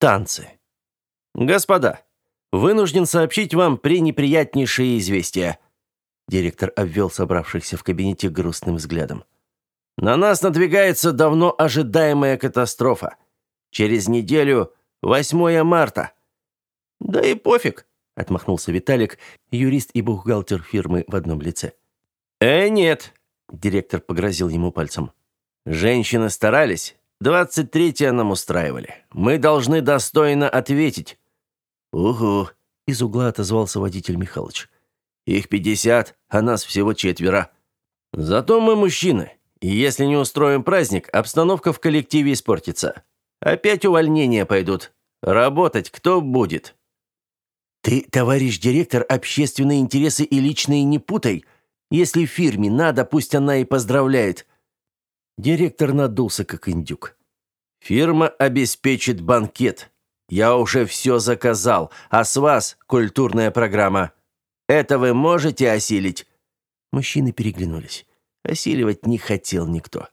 Танцы. Господа, вынужден сообщить вам пренеприятнейшее известие. Директор обвел собравшихся в кабинете грустным взглядом. На нас надвигается давно ожидаемая катастрофа. Через неделю 8 марта. Да и пофиг, отмахнулся Виталик, юрист и бухгалтер фирмы в одном лице. Нет, директор погрозил ему пальцем. Женщины старались, 23-е нам устраивали. Мы должны достойно ответить. Угу, из угла отозвался водитель Михалыч. Их 50, а нас всего 4. Зато мы мужчины, и если не устроим праздник, обстановка в коллективе испортится. Опять увольнения пойдут. Работать кто будет? Ты, товарищ директор, общественные интересы и личные не путай. Если фирме надо, пусть она и поздравляет. Директор надулся, как индюк. Фирма обеспечит банкет. Я уже все заказал, а с вас культурная программа. Это вы можете осилить? Мужчины переглянулись. Осиливать не хотел никто.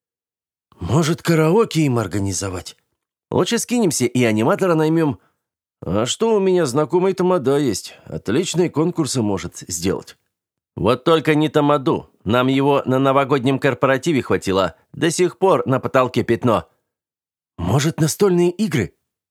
Может, караоке им организовать? Лучше скинемся и аниматора наймем. А что, у меня знакомый тамада есть. Отличные конкурсы может сделать. Вот только не тамаду. Нам его на новогоднем корпоративе хватило. До сих пор на потолке пятно. Может, настольные игры?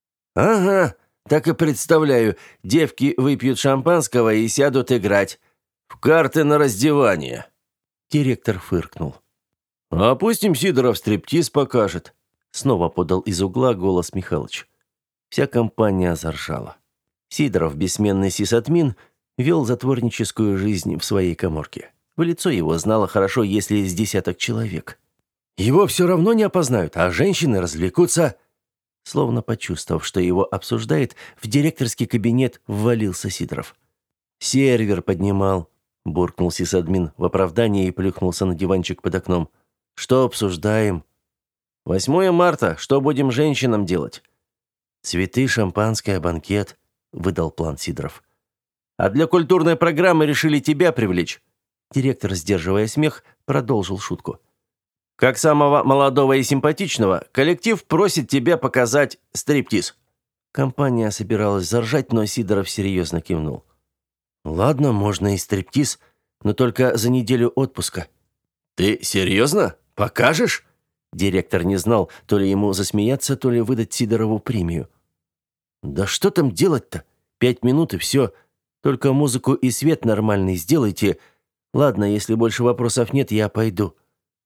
Ага, так и представляю. Девки выпьют шампанского и сядут играть. В карты на раздевание. Директор фыркнул. А пусть им Сидоров стриптиз покажет. Снова подал из угла голос Михалыч. Вся компания заржала. Сидоров, бессменный сисадмин, вел затворническую жизнь в своей каморке. В лицо его знало хорошо, если с десяток человек. Его все равно не опознают, а женщины развлекутся. Словно почувствовав, что его обсуждает, в директорский кабинет ввалился Сидоров. «Сервер поднимал», – буркнул сисадмин в оправдании и плюхнулся на диванчик под окном. «Что обсуждаем?» 8 марта. Что будем женщинам делать?» «Цветы, шампанское, банкет», – выдал план Сидоров. «А для культурной программы решили тебя привлечь». Директор, сдерживая смех, продолжил шутку. «Как самого молодого и симпатичного, коллектив просит тебя показать стриптиз». Компания собиралась заржать, но Сидоров серьезно кивнул. «Ладно, можно и стриптиз, но только за неделю отпуска». «Ты серьезно? Покажешь?» Директор не знал, то ли ему засмеяться, то ли выдать Сидорову премию. «Да что там делать-то? 5 минут и все. Только музыку и свет нормальный сделайте. Ладно, если больше вопросов нет, я пойду».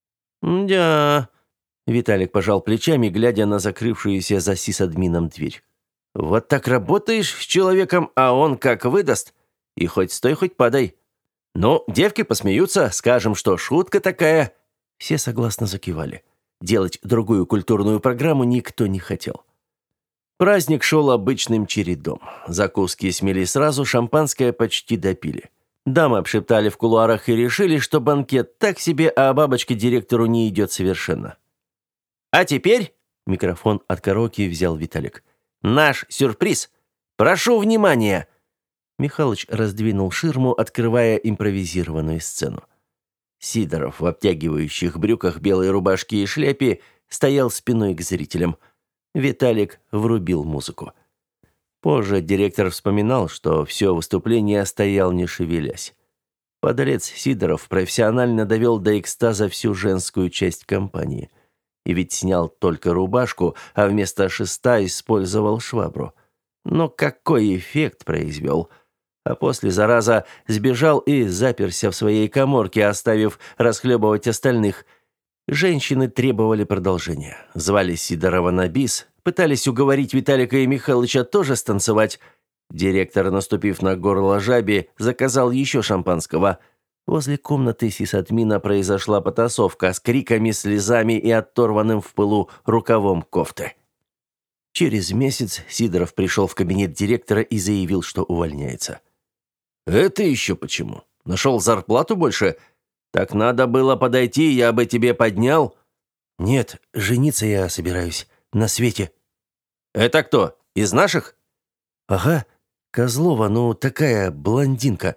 «Да...» Виталик пожал плечами, глядя на закрывшуюся за сисадмином дверь. «Вот так работаешь с человеком, а он как выдаст. И хоть стой, хоть падай. Ну, девки посмеются, скажем, что шутка такая». Все согласно закивали. Делать другую культурную программу никто не хотел. Праздник шел обычным чередом. Закуски смели сразу, шампанское почти допили. Дамы обшептали в кулуарах и решили, что банкет так себе, а бабочке директору не идет совершенно. «А теперь...» — микрофон от караоке взял Виталик. «Наш сюрприз! Прошу внимания!» Михалыч раздвинул ширму, открывая импровизированную сцену. Сидоров в обтягивающих брюках, белой рубашке и шляпе стоял спиной к зрителям. Виталик врубил музыку. Позже директор вспоминал, что все выступление стоял не шевелясь. Подлец Сидоров профессионально довел до экстаза всю женскую часть компании. И ведь снял только рубашку, а вместо шеста использовал швабру. Но какой эффект произвел! А после, зараза, сбежал и заперся в своей каморке, оставив расхлебывать остальных. Женщины требовали продолжения. Звали Сидорова на бис, пытались уговорить Виталика и Михалыча тоже станцевать. Директор, наступив на горло жабе, заказал еще шампанского. Возле комнаты сисадмина произошла потасовка с криками, слезами и оторванным в пылу рукавом кофты. Через месяц Сидоров пришел в кабинет директора и заявил, что увольняется. «Это еще почему? Нашел зарплату больше? Так надо было подойти, я бы тебе поднял». «Нет, жениться я собираюсь. На Свете». «Это кто? Из наших?» «Ага, Козлова, ну такая блондинка».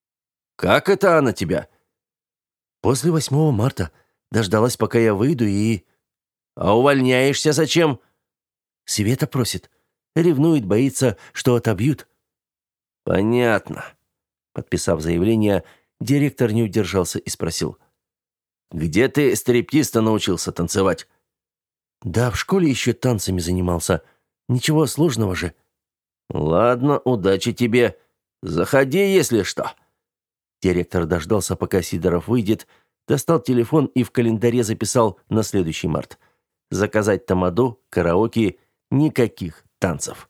«Как это она тебя?» «После 8 марта. Дождалась, пока я выйду и...» «А увольняешься зачем?» «Света просит. Ревнует, боится, что отобьют». «Понятно». Подписав заявление, директор не удержался и спросил: «Где ты стриптиз-то научился танцевать?» «Да, в школе еще танцами занимался. Ничего сложного же». «Ладно, удачи тебе. Заходи, если что». Директор дождался, пока Сидоров выйдет, достал телефон и в календаре записал на следующий март. Заказать тамаду, караоке, никаких танцев.